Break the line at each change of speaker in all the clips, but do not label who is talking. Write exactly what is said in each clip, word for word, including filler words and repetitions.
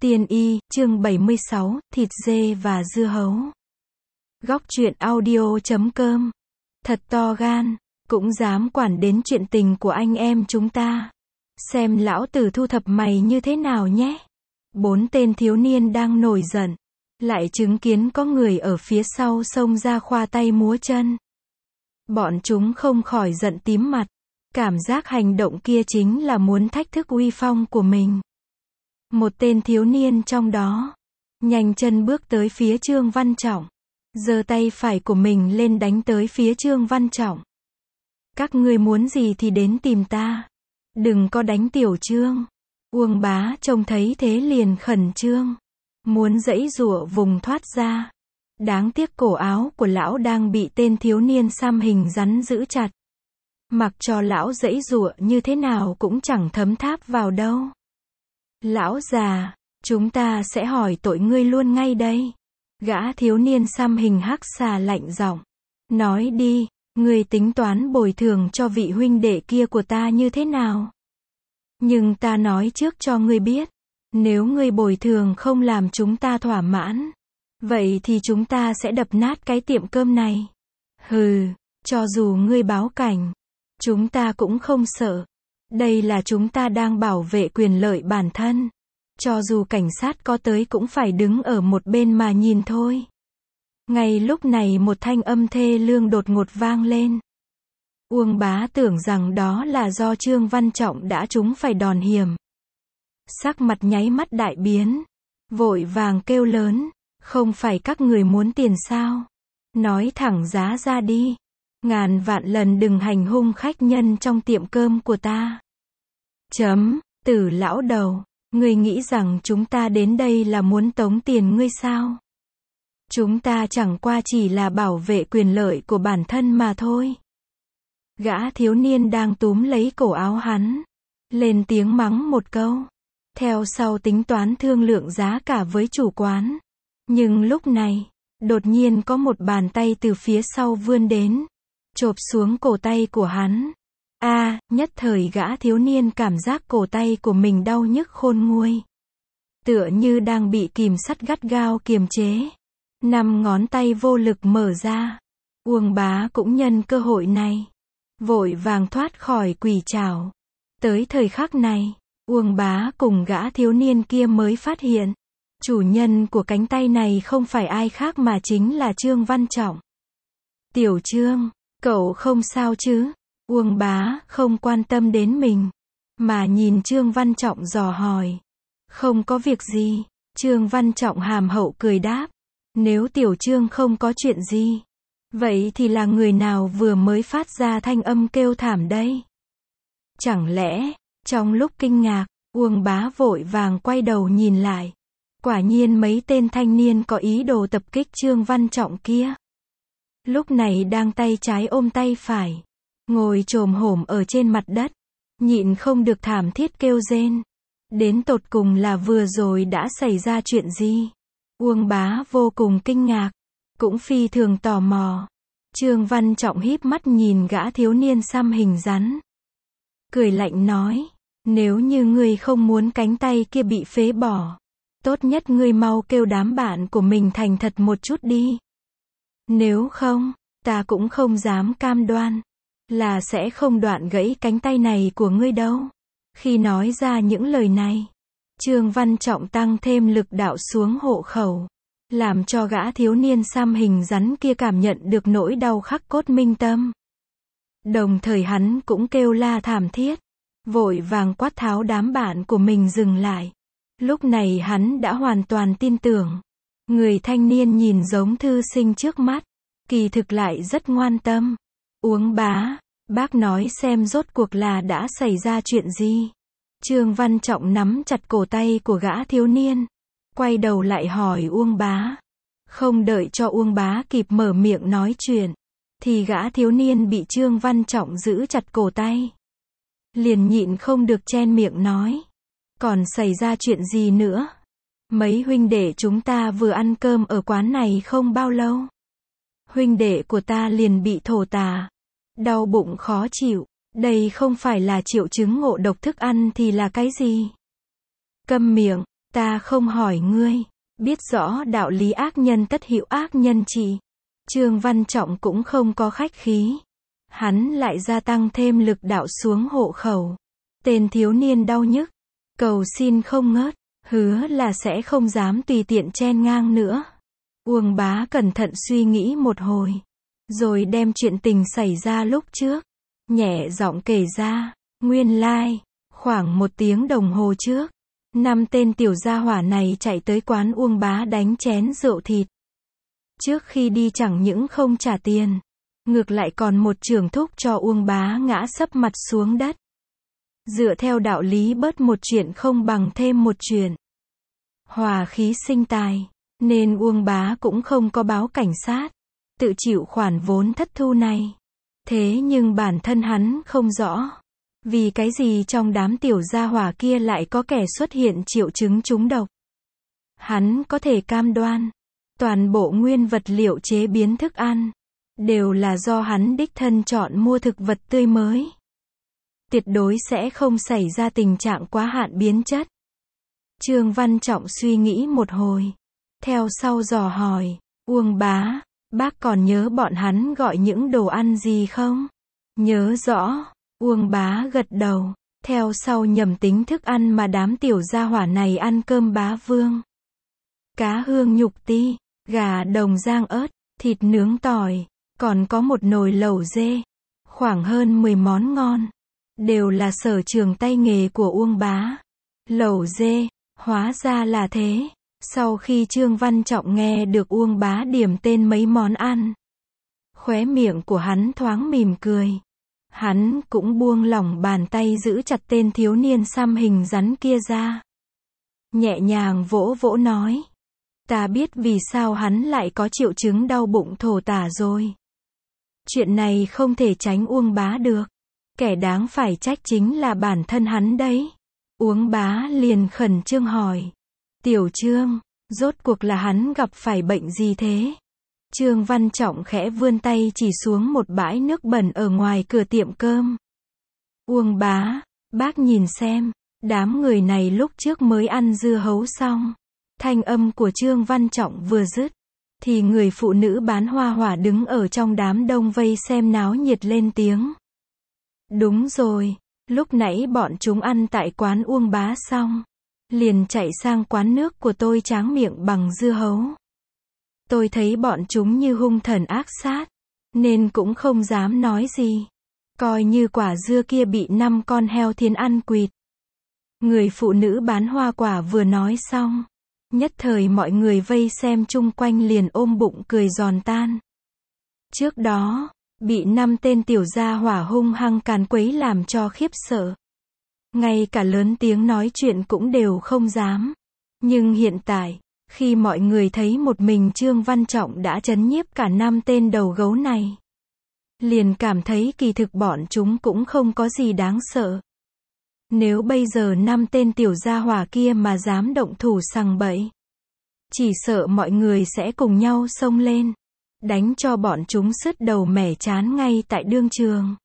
Tiên y, chương bảy mươi sáu, thịt dê và dưa hấu. Góc truyện audio chấm com. Thật to gan, cũng dám quản đến chuyện tình của anh em chúng ta. Xem lão tử thu thập mày như thế nào nhé. Bốn tên thiếu niên đang nổi giận, lại chứng kiến có người ở phía sau xông ra khoa tay múa chân. Bọn chúng không khỏi giận tím mặt, cảm giác hành động kia chính là muốn thách thức uy phong của mình. Một tên thiếu niên trong đó nhanh chân bước tới phía Trương Văn Trọng, giơ tay phải của mình lên đánh tới phía Trương Văn Trọng. Các ngươi muốn gì thì đến tìm ta, đừng có đánh tiểu Trương. Uông Bá trông thấy thế liền khẩn trương, muốn giãy giụa vùng thoát ra. Đáng tiếc cổ áo của lão đang bị tên thiếu niên xăm hình rắn giữ chặt. Mặc cho lão giãy giụa như thế nào cũng chẳng thấm tháp vào đâu. Lão già, chúng ta sẽ hỏi tội ngươi luôn ngay đây. Gã thiếu niên xăm hình hắc xà lạnh giọng. Nói đi, ngươi tính toán bồi thường cho vị huynh đệ kia của ta như thế nào? Nhưng ta nói trước cho ngươi biết, nếu ngươi bồi thường không làm chúng ta thỏa mãn, vậy thì chúng ta sẽ đập nát cái tiệm cơm này. Hừ, cho dù ngươi báo cảnh, chúng ta cũng không sợ. Đây là chúng ta đang bảo vệ quyền lợi bản thân. Cho dù cảnh sát có tới cũng phải đứng ở một bên mà nhìn thôi. Ngay lúc này một thanh âm thê lương đột ngột vang lên. Uông Bá tưởng rằng đó là do Trương Văn Trọng đã trúng phải đòn hiểm. Sắc mặt nháy mắt đại biến, vội vàng kêu lớn, không phải các người muốn tiền sao? Nói thẳng giá ra đi. Ngàn vạn lần đừng hành hung khách nhân trong tiệm cơm của ta. Chấm, Tử lão đầu, ngươi nghĩ rằng chúng ta đến đây là muốn tống tiền ngươi sao? Chúng ta chẳng qua chỉ là bảo vệ quyền lợi của bản thân mà thôi. Gã thiếu niên đang túm lấy cổ áo hắn, lên tiếng mắng một câu, theo sau tính toán thương lượng giá cả với chủ quán. Nhưng lúc này, đột nhiên có một bàn tay từ phía sau vươn đến, chộp xuống cổ tay của hắn. A, à, nhất thời gã thiếu niên cảm giác cổ tay của mình đau nhức khôn nguôi. Tựa như đang bị kìm sắt gắt gao kiềm chế. Năm ngón tay vô lực mở ra. Uông Bá cũng nhân cơ hội này, vội vàng thoát khỏi quỷ trảo. Tới thời khắc này, Uông Bá cùng gã thiếu niên kia mới phát hiện, chủ nhân của cánh tay này không phải ai khác mà chính là Trương Văn Trọng. Tiểu Trương, cậu không sao chứ? Uông Bá không quan tâm đến mình, mà nhìn Trương Văn Trọng dò hỏi. Không có việc gì, Trương Văn Trọng hàm hậu cười đáp. Nếu Tiểu Trương không có chuyện gì, vậy thì là người nào vừa mới phát ra thanh âm kêu thảm đây? Chẳng lẽ, trong lúc kinh ngạc, Uông Bá vội vàng quay đầu nhìn lại. Quả nhiên mấy tên thanh niên có ý đồ tập kích Trương Văn Trọng kia. Lúc này đang tay trái ôm tay phải, ngồi chồm hổm ở trên mặt đất, nhịn không được thảm thiết kêu rên. Đến tột cùng là vừa rồi đã xảy ra chuyện gì? Uông Bá vô cùng kinh ngạc, cũng phi thường tò mò. Trương Văn Trọng híp mắt nhìn gã thiếu niên xăm hình rắn, cười lạnh nói, nếu như ngươi không muốn cánh tay kia bị phế bỏ, tốt nhất ngươi mau kêu đám bạn của mình thành thật một chút đi. Nếu không, ta cũng không dám cam đoan là sẽ không đoạn gãy cánh tay này của ngươi đâu. Khi nói ra những lời này, Trương Văn Trọng tăng thêm lực đạo xuống hộ khẩu, làm cho gã thiếu niên xăm hình rắn kia cảm nhận được nỗi đau khắc cốt minh tâm. Đồng thời hắn cũng kêu la thảm thiết, vội vàng quát tháo đám bạn của mình dừng lại. Lúc này hắn đã hoàn toàn tin tưởng, người thanh niên nhìn giống thư sinh trước mắt, kỳ thực lại rất ngoan tâm. Uông Bá, bác nói xem rốt cuộc là đã xảy ra chuyện gì? Trương Văn Trọng nắm chặt cổ tay của gã thiếu niên, quay đầu lại hỏi Uông Bá. Không đợi cho Uông Bá kịp mở miệng nói chuyện, thì gã thiếu niên bị Trương Văn Trọng giữ chặt cổ tay, liền nhịn không được chen miệng nói. Còn xảy ra chuyện gì nữa? Mấy huynh đệ chúng ta vừa ăn cơm ở quán này không bao lâu. Huynh đệ của ta liền bị thổ tả, đau bụng khó chịu. Đây không phải là triệu chứng ngộ độc thức ăn thì là cái gì? Câm miệng, Ta không hỏi ngươi. Biết rõ đạo lý ác nhân tất hữu ác nhân trị. Trương Văn Trọng cũng không có khách khí. Hắn lại gia tăng thêm lực đạo xuống hộ khẩu. Tên thiếu niên đau nhức. Cầu xin không ngớt. Hứa là sẽ không dám tùy tiện chen ngang nữa. Uông Bá cẩn thận suy nghĩ một hồi. Rồi đem chuyện tình xảy ra lúc trước. Nhẹ giọng kể ra. Nguyên lai. Khoảng một tiếng đồng hồ trước. Năm tên tiểu gia hỏa này chạy tới quán Uông Bá đánh chén rượu thịt. Trước khi đi chẳng những không trả tiền. Ngược lại còn một chưởng thúc cho Uông Bá ngã sấp mặt xuống đất. Dựa theo đạo lý bớt một chuyện không bằng thêm một chuyện. Hòa khí sinh tài. Nên Uông Bá cũng không có báo cảnh sát. Tự chịu khoản vốn thất thu này. Thế nhưng bản thân hắn không rõ. Vì cái gì trong đám tiểu gia hỏa kia lại có kẻ xuất hiện triệu chứng trúng độc. Hắn có thể cam đoan. Toàn bộ nguyên vật liệu chế biến thức ăn. Đều là do hắn đích thân chọn mua thực vật tươi mới. Tuyệt đối sẽ không xảy ra tình trạng quá hạn biến chất. Trương Văn Trọng suy nghĩ một hồi. Theo sau dò hỏi. Uông Bá, bác còn nhớ bọn hắn gọi những đồ ăn gì không? Nhớ rõ. Uông Bá gật đầu. Theo sau nhẩm tính thức ăn mà đám tiểu gia hỏa này ăn cơm bá vương. Cá hương nhục ti, gà đồng rang ớt, thịt nướng tỏi, còn có một nồi lẩu dê. Khoảng hơn mười món ngon. Đều là sở trường tay nghề của Uông Bá. Lẩu dê, hóa ra là thế. Sau khi Trương Văn Trọng nghe được Uông Bá điểm tên mấy món ăn. Khóe miệng của hắn thoáng mỉm cười. Hắn cũng buông lỏng bàn tay giữ chặt tên thiếu niên xăm hình rắn kia ra. Nhẹ nhàng vỗ vỗ nói. Ta biết vì sao hắn lại có triệu chứng đau bụng thổ tả rồi. Chuyện này không thể tránh Uông Bá được. Kẻ đáng phải trách chính là bản thân hắn đấy. Uông Bá liền khẩn trương hỏi. Tiểu Trương, rốt cuộc là hắn gặp phải bệnh gì thế? Trương Văn Trọng khẽ vươn tay chỉ xuống một bãi nước bẩn ở ngoài cửa tiệm cơm. Uông Bá, bác nhìn xem, đám người này lúc trước mới ăn dưa hấu xong. Thanh âm của Trương Văn Trọng vừa dứt, thì người phụ nữ bán hoa hỏa đứng ở trong đám đông vây xem náo nhiệt lên tiếng. Đúng rồi, lúc nãy bọn chúng ăn tại quán Uông Bá xong. Liền chạy sang quán nước của tôi tráng miệng bằng dưa hấu. Tôi thấy bọn chúng như hung thần ác sát, nên cũng không dám nói gì. Coi như quả dưa kia bị năm con heo thiến ăn quỵt. Người phụ nữ bán hoa quả vừa nói xong. Nhất thời mọi người vây xem chung quanh liền ôm bụng cười giòn tan. Trước đó, bị năm tên tiểu gia hỏa hung hăng càn quấy làm cho khiếp sợ. Ngay cả lớn tiếng nói chuyện cũng đều không dám. Nhưng hiện tại, khi mọi người thấy một mình Trương Văn Trọng đã trấn nhiếp cả năm tên đầu gấu này. Liền cảm thấy kỳ thực bọn chúng cũng không có gì đáng sợ. Nếu bây giờ năm tên tiểu gia hỏa kia mà dám động thủ sằng bậy. Chỉ sợ mọi người sẽ cùng nhau xông lên. Đánh cho bọn chúng sứt đầu mẻ chán ngay tại đương trường.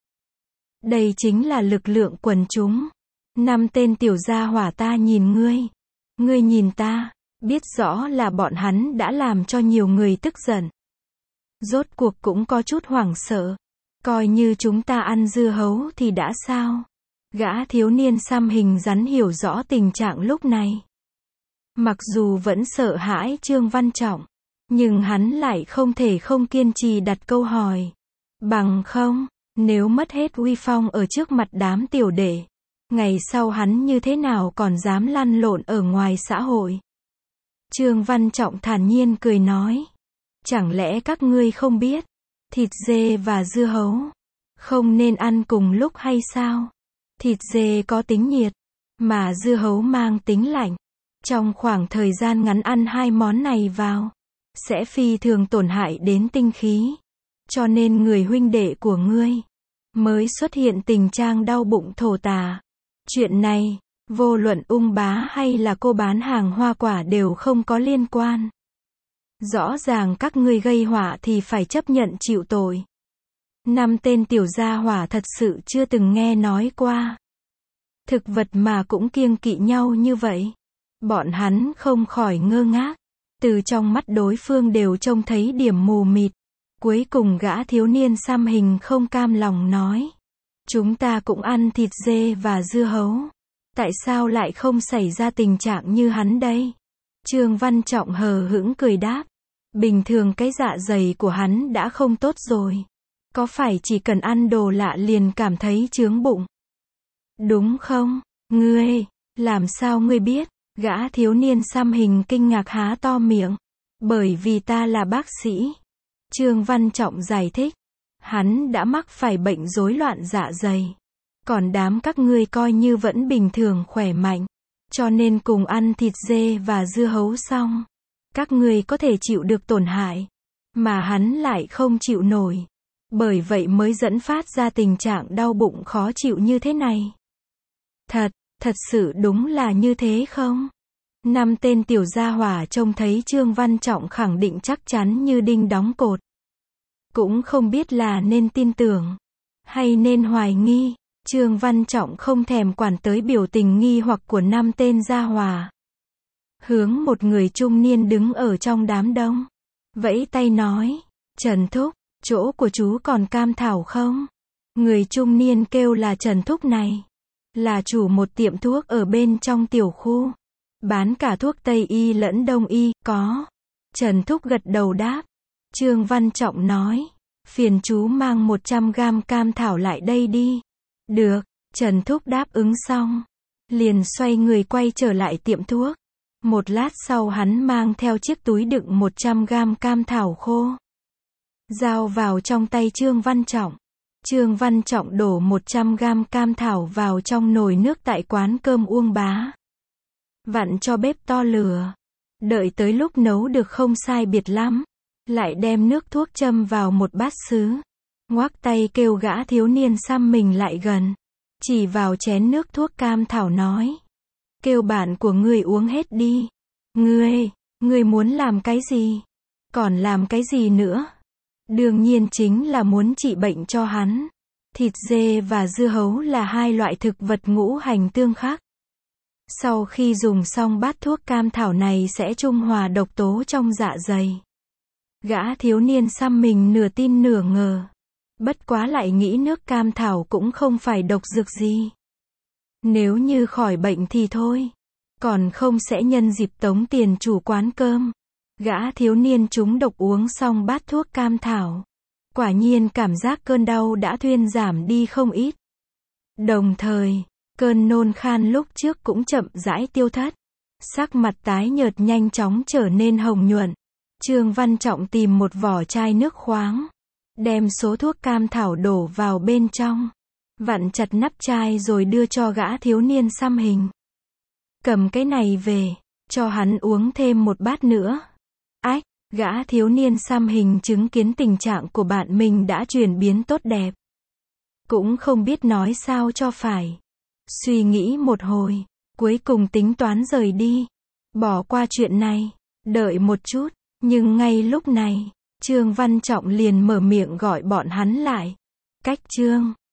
Đây chính là lực lượng quần chúng. Năm tên tiểu gia hỏa ta nhìn ngươi. Ngươi nhìn ta. Biết rõ là bọn hắn đã làm cho nhiều người tức giận. Rốt cuộc cũng có chút hoảng sợ. Coi như chúng ta ăn dưa hấu thì đã sao? Gã thiếu niên xăm hình rắn hiểu rõ tình trạng lúc này. Mặc dù vẫn sợ hãi Trương Văn Trọng, nhưng hắn lại không thể không kiên trì đặt câu hỏi. Bằng không, nếu mất hết uy phong ở trước mặt đám tiểu đệ, ngày sau hắn như thế nào còn dám lăn lộn ở ngoài xã hội? Trương Văn Trọng thản nhiên cười nói. Chẳng lẽ các ngươi không biết, thịt dê và dưa hấu không nên ăn cùng lúc hay sao? Thịt dê có tính nhiệt, mà dưa hấu mang tính lạnh. Trong khoảng thời gian ngắn ăn hai món này vào, sẽ phi thường tổn hại đến tinh khí. Cho nên người huynh đệ của ngươi mới xuất hiện tình trạng đau bụng thổ tả. Chuyện này, vô luận Uông Bá hay là cô bán hàng hoa quả đều không có liên quan. Rõ ràng các ngươi gây họa thì phải chấp nhận chịu tội. Năm tên tiểu gia hỏa thật sự chưa từng nghe nói qua. Thực vật mà cũng kiêng kỵ nhau như vậy. Bọn hắn không khỏi ngơ ngác. Từ trong mắt đối phương đều trông thấy điểm mù mịt. Cuối cùng gã thiếu niên xăm hình không cam lòng nói. Chúng ta cũng ăn thịt dê và dưa hấu. Tại sao lại không xảy ra tình trạng như hắn đây? Trương Văn Trọng hờ hững cười đáp. Bình thường cái dạ dày của hắn đã không tốt rồi. Có phải chỉ cần ăn đồ lạ liền cảm thấy chướng bụng? Đúng không? Ngươi, làm sao ngươi biết? Gã thiếu niên xăm hình kinh ngạc há to miệng. Bởi vì ta là bác sĩ. Trương Văn Trọng giải thích. Hắn đã mắc phải bệnh rối loạn dạ dày. Còn đám các ngươi coi như vẫn bình thường khỏe mạnh. Cho nên cùng ăn thịt dê và dưa hấu xong. Các ngươi có thể chịu được tổn hại. Mà hắn lại không chịu nổi. Bởi vậy mới dẫn phát ra tình trạng đau bụng khó chịu như thế này. Thật, thật sự đúng là như thế không? Năm tên tiểu gia hỏa trông thấy Trương Văn Trọng khẳng định chắc chắn như đinh đóng cột. Cũng không biết là nên tin tưởng, hay nên hoài nghi. Trương Văn Trọng không thèm quản tới biểu tình nghi hoặc của năm tên gia hỏa. Hướng một người trung niên đứng ở trong đám đông. Vẫy tay nói, Trần Thúc, chỗ của chú còn cam thảo không? Người trung niên kêu là Trần Thúc này. Là chủ một tiệm thuốc ở bên trong tiểu khu. Bán cả thuốc Tây y lẫn Đông y, có. Trần Thúc gật đầu đáp. Trương Văn Trọng nói, phiền chú mang một trăm gam cam thảo lại đây đi. Được, Trần Thúc đáp ứng xong. Liền xoay người quay trở lại tiệm thuốc. Một lát sau hắn mang theo chiếc túi đựng một trăm gam cam thảo khô. Giao vào trong tay Trương Văn Trọng. Trương Văn Trọng đổ một trăm gam cam thảo vào trong nồi nước tại quán cơm Uông Bá. Vặn cho bếp to lửa. Đợi tới lúc nấu được không sai biệt lắm. Lại đem nước thuốc châm vào một bát sứ. Ngoác tay kêu gã thiếu niên xăm mình lại gần. Chỉ vào chén nước thuốc cam thảo nói. Kêu bạn của ngươi uống hết đi. Ngươi, ngươi muốn làm cái gì? Còn làm cái gì nữa? Đương nhiên chính là muốn trị bệnh cho hắn. Thịt dê và dưa hấu là hai loại thực vật ngũ hành tương khắc. Sau khi dùng xong bát thuốc cam thảo này sẽ trung hòa độc tố trong dạ dày. Gã thiếu niên xăm mình nửa tin nửa ngờ. Bất quá lại nghĩ nước cam thảo cũng không phải độc dược gì. Nếu như khỏi bệnh thì thôi. Còn không sẽ nhân dịp tống tiền chủ quán cơm. Gã thiếu niên trúng độc uống xong bát thuốc cam thảo. Quả nhiên cảm giác cơn đau đã thuyên giảm đi không ít. Đồng thời, cơn nôn khan lúc trước cũng chậm rãi tiêu thất. Sắc mặt tái nhợt nhanh chóng trở nên hồng nhuận. Trương Văn Trọng tìm một vỏ chai nước khoáng. Đem số thuốc cam thảo đổ vào bên trong. Vặn chặt nắp chai rồi đưa cho gã thiếu niên xăm hình. Cầm cái này về, cho hắn uống thêm một bát nữa. Ách, gã thiếu niên xăm hình chứng kiến tình trạng của bạn mình đã chuyển biến tốt đẹp. Cũng không biết nói sao cho phải. Suy nghĩ một hồi, cuối cùng tính toán rời đi. Bỏ qua chuyện này, đợi một chút, nhưng ngay lúc này, Trương Văn Trọng liền mở miệng gọi bọn hắn lại. Cách Trương